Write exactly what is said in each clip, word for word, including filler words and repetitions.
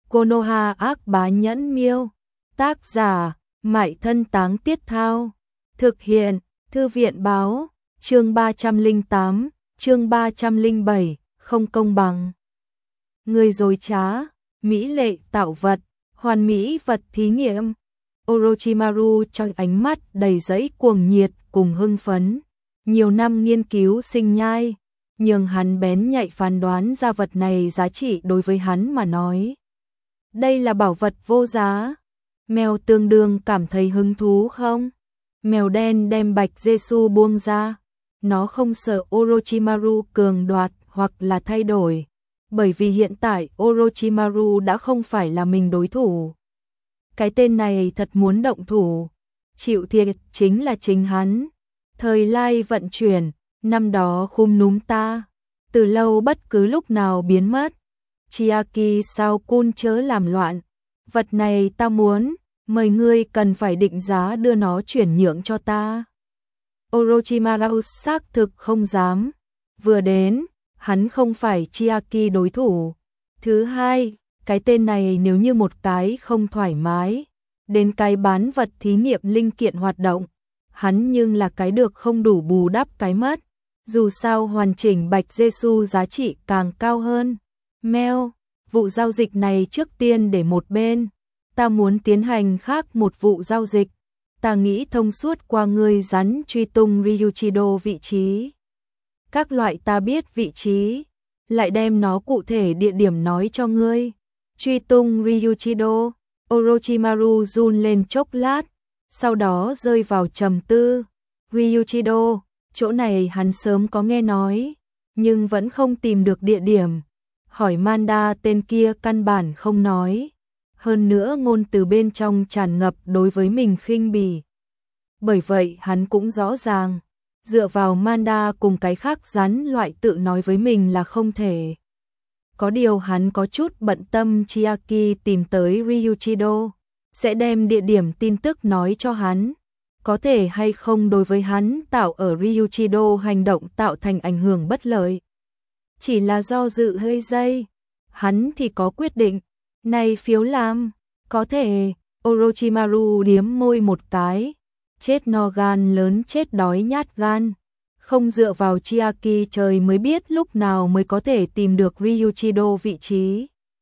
Konoha ác bá nhẫn miêu. Tác giả, Mại Thân Táng Tiết Thao. Thực hiện, Thư viện báo, chương ba trăm lẻ tám, chương ba trăm lẻ bảy, không công bằng. Người dối trá, mỹ lệ tạo vật, hoàn mỹ vật thí nghiệm. Orochimaru trong ánh mắt đầy dẫy cuồng nhiệt cùng hưng phấn. Nhiều năm nghiên cứu sinh nhai, nhưng hắn bén nhạy phán đoán ra vật này giá trị đối với hắn mà nói. Đây là bảo vật vô giá. Mèo tương đương cảm thấy hứng thú không? Mèo đen đem Bạch Giêsu buông ra. Nó không sợ Orochimaru cường đoạt hoặc là thay đổi. Bởi vì hiện tại Orochimaru đã không phải là mình đối thủ. Cái tên này thật muốn động thủ. Chịu thiệt chính là chính hắn. Thời lai vận chuyển, năm đó khum núm ta. Từ lâu bất cứ lúc nào biến mất. Chiaki sao cun chớ làm loạn. Vật này ta muốn, mời ngươi cần phải định giá đưa nó chuyển nhượng cho ta. Orochimaru xác thực không dám. Vừa đến, hắn không phải Chiaki đối thủ. Thứ hai, cái tên này nếu như một cái không thoải mái, đến cái bán vật thí nghiệm linh kiện hoạt động, hắn nhưng là cái được không đủ bù đắp cái mất. Dù sao hoàn chỉnh Bạch Giêsu giá trị càng cao hơn. Mèo, vụ giao dịch này trước tiên để một bên. Ta muốn tiến hành khác một vụ giao dịch. Ta nghĩ thông suốt qua ngươi rắn truy tung Ryuichido vị trí. Các loại ta biết vị trí, lại đem nó cụ thể địa điểm nói cho ngươi. Truy tung Ryuichido, Orochimaru run lên chốc lát, sau đó rơi vào trầm tư. Ryuichido, chỗ này hắn sớm có nghe nói, nhưng vẫn không tìm được địa điểm. Hỏi Manda tên kia căn bản không nói. Hơn nữa ngôn từ bên trong tràn ngập đối với mình khinh bỉ. Bởi vậy hắn cũng rõ ràng, dựa vào Manda cùng cái khác rắn loại tự nói với mình là không thể. Có điều hắn có chút bận tâm Chiaki tìm tới Ryuichido, sẽ đem địa điểm tin tức nói cho hắn. Có thể hay không đối với hắn tạo ở Ryuichido hành động tạo thành ảnh hưởng bất lợi. Chỉ là do dự hơi dây, hắn thì có quyết định. Này phiếu làm, có thể. Orochimaru điếm môi một cái. Chết no gan lớn chết đói nhát gan. Không dựa vào Chiaki trời mới biết lúc nào mới có thể tìm được Ryuichido vị trí.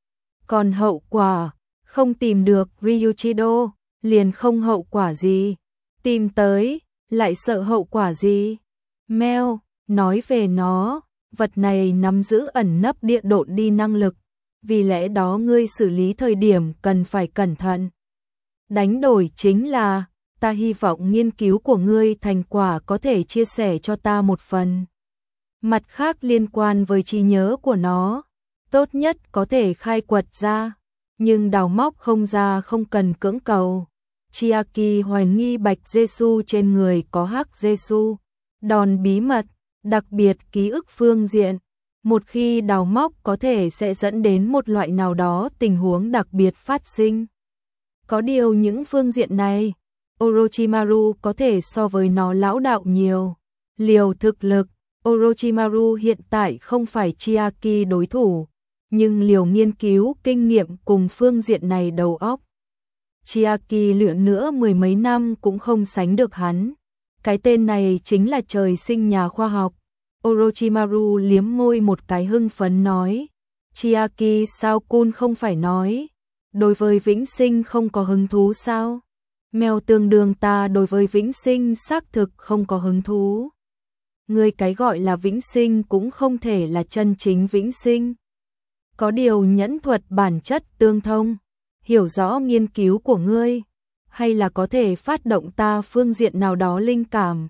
Còn hậu quả, không tìm được Ryuichido, liền không hậu quả gì. Tìm tới, lại sợ hậu quả gì. Mèo, nói về nó, vật này nắm giữ ẩn nấp địa độn đi năng lực. Vì lẽ đó ngươi xử lý thời điểm cần phải cẩn thận. Đánh đổi chính là, ta hy vọng nghiên cứu của ngươi thành quả có thể chia sẻ cho ta một phần. Mặt khác liên quan với trí nhớ của nó, tốt nhất có thể khai quật ra, nhưng đào móc không ra không cần cưỡng cầu. Chiaki hoài nghi Bạch Giêsu trên người có hắc Giêsu, đòn bí mật, đặc biệt ký ức phương diện. Một khi đào móc có thể sẽ dẫn đến một loại nào đó tình huống đặc biệt phát sinh. Có điều những phương diện này, Orochimaru có thể so với nó lão đạo nhiều. Liều thực lực, Orochimaru hiện tại không phải Chiaki đối thủ, nhưng liều nghiên cứu kinh nghiệm cùng phương diện này đầu óc. Chiaki luyện nữa mười mấy năm cũng không sánh được hắn. Cái tên này chính là trời sinh nhà khoa học. Orochimaru liếm môi một cái hưng phấn nói. Chiaki sao cun không phải nói. Đối với vĩnh sinh không có hứng thú sao? Mèo tương đương ta đối với vĩnh sinh xác thực không có hứng thú. Ngươi cái gọi là vĩnh sinh cũng không thể là chân chính vĩnh sinh. Có điều nhẫn thuật bản chất tương thông. Hiểu rõ nghiên cứu của ngươi. Hay là có thể phát động ta phương diện nào đó linh cảm.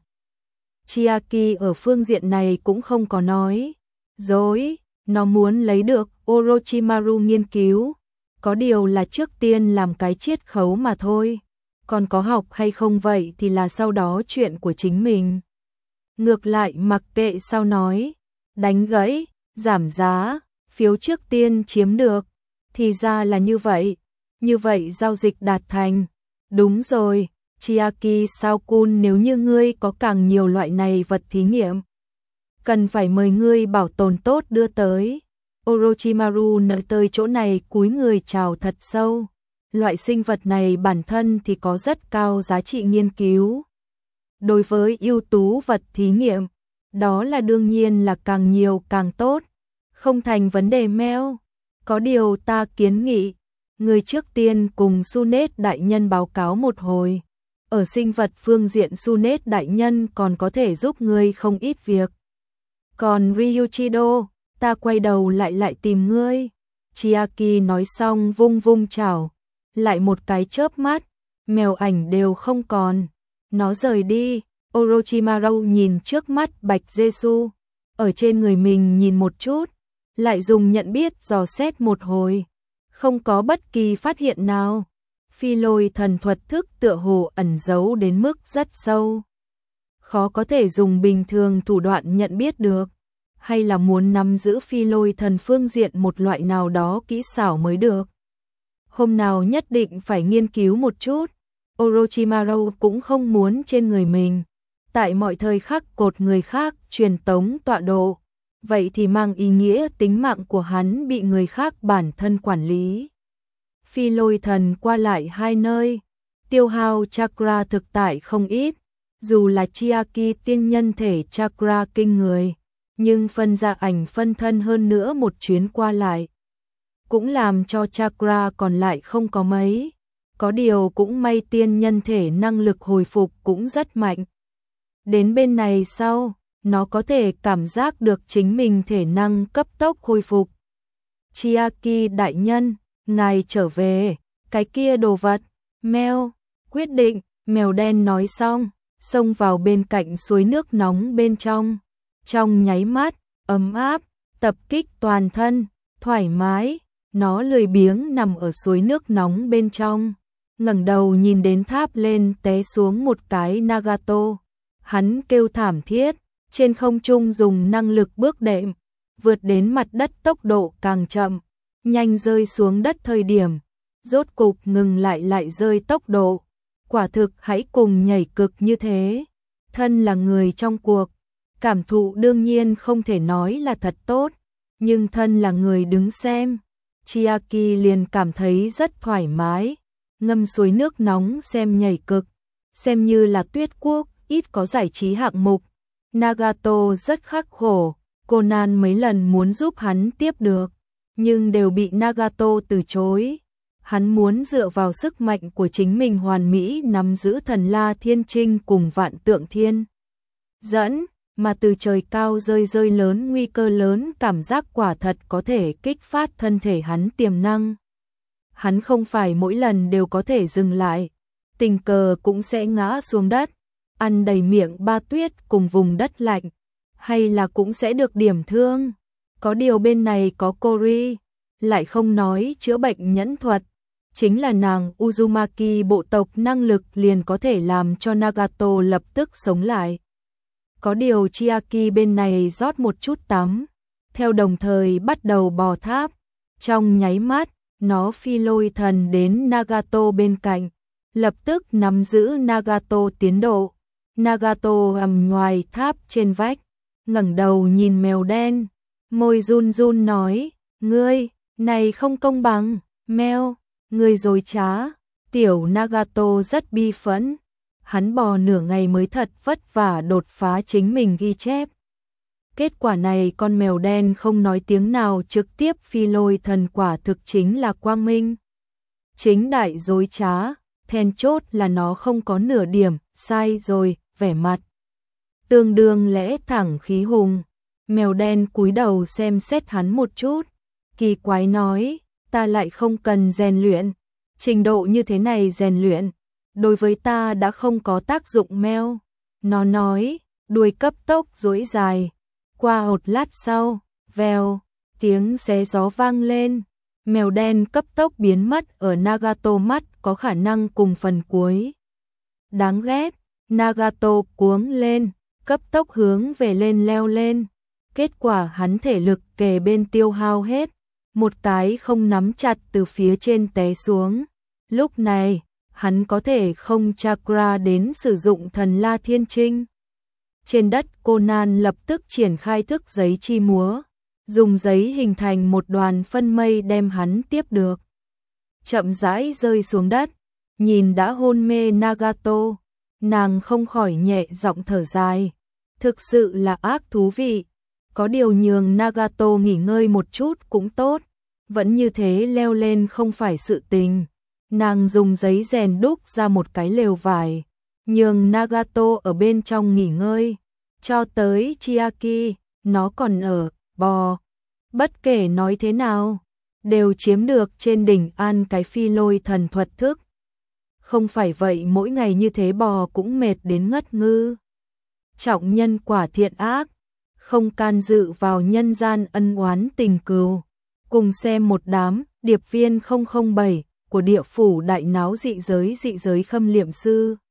Chiaki ở phương diện này cũng không có nói dối, nó muốn lấy được Orochimaru nghiên cứu, có điều là trước tiên làm cái chiết khấu mà thôi, còn có học hay không vậy thì là sau đó chuyện của chính mình. Ngược lại mặc kệ sao nói, đánh gãy, giảm giá, phiếu trước tiên chiếm được, thì ra là như vậy, như vậy giao dịch đạt thành, đúng rồi. Chiaki sao cun nếu như ngươi có càng nhiều loại này vật thí nghiệm, cần phải mời ngươi bảo tồn tốt đưa tới. Orochimaru nơi tới chỗ này cúi người chào thật sâu. Loại sinh vật này bản thân thì có rất cao giá trị nghiên cứu. Đối với ưu tú vật thí nghiệm, đó là đương nhiên là càng nhiều càng tốt. Không thành vấn đề Meo. Có điều ta kiến nghị, người trước tiên cùng Sunet đại nhân báo cáo một hồi. Ở sinh vật phương diện Sunet đại nhân còn có thể giúp ngươi không ít việc. Còn Ryuichido, ta quay đầu lại lại tìm ngươi. Chiaki nói xong vung vung chảo, lại một cái chớp mắt, mèo ảnh đều không còn. Nó rời đi. Orochimaru nhìn trước mắt Bạch Jesu, ở trên người mình nhìn một chút, lại dùng nhận biết dò xét một hồi, không có bất kỳ phát hiện nào. Phi lôi thần thuật thức tựa hồ ẩn giấu đến mức rất sâu, khó có thể dùng bình thường thủ đoạn nhận biết được, hay là muốn nắm giữ phi lôi thần phương diện một loại nào đó kỹ xảo mới được. Hôm nào nhất định phải nghiên cứu một chút. Orochimaru cũng không muốn trên người mình, tại mọi thời khắc cột người khác truyền tống tọa độ, vậy thì mang ý nghĩa tính mạng của hắn bị người khác bản thân quản lý. Phi lôi thần qua lại hai nơi, tiêu hao chakra thực tại không ít, dù là Chiaki tiên nhân thể chakra kinh người, nhưng phân ra ảnh phân thân hơn nữa một chuyến qua lại, cũng làm cho chakra còn lại không có mấy. Có điều cũng may tiên nhân thể năng lực hồi phục cũng rất mạnh. Đến bên này sau, nó có thể cảm giác được chính mình thể năng cấp tốc hồi phục. Chiaki đại nhân, ngài trở về, cái kia đồ vật, Meo, quyết định, mèo đen nói xong, xông vào bên cạnh suối nước nóng bên trong. Trong nháy mắt, ấm áp, tập kích toàn thân, thoải mái, nó lười biếng nằm ở suối nước nóng bên trong. Ngẩng đầu nhìn đến tháp lên té xuống một cái Nagato. Hắn kêu thảm thiết, trên không trung dùng năng lực bước đệm, vượt đến mặt đất tốc độ càng chậm, nhanh rơi xuống đất thời điểm, rốt cục ngừng lại lại rơi tốc độ. Quả thực hãy cùng nhảy cực như thế. Thân là người trong cuộc, cảm thụ đương nhiên không thể nói là thật tốt, nhưng thân là người đứng xem, Chiaki liền cảm thấy rất thoải mái. Ngâm suối nước nóng xem nhảy cực, xem như là Tuyết Quốc ít có giải trí hạng mục. Nagato rất khắc khổ, Conan mấy lần muốn giúp hắn tiếp được, nhưng đều bị Nagato từ chối. Hắn muốn dựa vào sức mạnh của chính mình hoàn mỹ nắm giữ thần La Thiên Trinh cùng Vạn Tượng Thiên dẫn, mà từ trời cao rơi rơi lớn nguy cơ lớn, cảm giác quả thật có thể kích phát thân thể hắn tiềm năng. Hắn không phải mỗi lần đều có thể dừng lại, tình cờ cũng sẽ ngã xuống đất, ăn đầy miệng ba tuyết cùng vùng đất lạnh, hay là cũng sẽ được điểm thương. Có điều bên này có Kori, lại không nói chữa bệnh nhẫn thuật, chính là nàng Uzumaki bộ tộc năng lực liền có thể làm cho Nagato lập tức sống lại. Có điều Chiaki bên này rót một chút tắm, theo đồng thời bắt đầu bò tháp, trong nháy mắt, nó phi lôi thần đến Nagato bên cạnh, lập tức nắm giữ Nagato tiến độ. Nagato ầm ngoài tháp trên vách, ngẩng đầu nhìn mèo đen, môi run run nói, ngươi, này không công bằng, Meo, ngươi dối trá. Tiểu Nagato rất bi phẫn, hắn bò nửa ngày mới thật vất vả đột phá chính mình ghi chép. Kết quả này con mèo đen không nói tiếng nào, trực tiếp phi lôi thần quả thực chính là quang minh. Chính đại dối trá, then chốt là nó không có nửa điểm, sai rồi, vẻ mặt. Tương đương lẽ thẳng khí hùng, mèo đen cúi đầu xem xét hắn một chút, kỳ quái nói, ta lại không cần rèn luyện, trình độ như thế này rèn luyện, đối với ta đã không có tác dụng Meo. Nó nói, đuôi cấp tốc duỗi dài. Qua một lát sau, vèo, tiếng xé gió vang lên, mèo đen cấp tốc biến mất ở Nagato mắt, có khả năng cùng phần cuối. Đáng ghét, Nagato cuống lên, cấp tốc hướng về lên leo lên. Kết quả hắn thể lực kề bên tiêu hao hết, một cái không nắm chặt từ phía trên té xuống. Lúc này, hắn có thể không chakra đến sử dụng thần La Thiên Trinh. Trên đất Conan lập tức triển khai thức giấy chi múa, dùng giấy hình thành một đoàn phân mây đem hắn tiếp được. Chậm rãi rơi xuống đất, nhìn đã hôn mê Nagato, nàng không khỏi nhẹ giọng thở dài. Thực sự là ác thú vị, có điều nhường Nagato nghỉ ngơi một chút cũng tốt, vẫn như thế leo lên không phải sự tình. Nàng dùng giấy rèn đúc ra một cái lều vải, nhường Nagato ở bên trong nghỉ ngơi, cho tới Chiaki, nó còn ở, bò. Bất kể nói thế nào, đều chiếm được trên đỉnh an cái phi lôi thần thuật thức. Không phải vậy mỗi ngày như thế bò cũng mệt đến ngất ngư. Trọng nhân quả thiện ác, không can dự vào nhân gian ân oán tình cừu. Cùng xem một đám điệp viên không không bảy của địa phủ đại náo dị giới dị giới khâm liệm sư.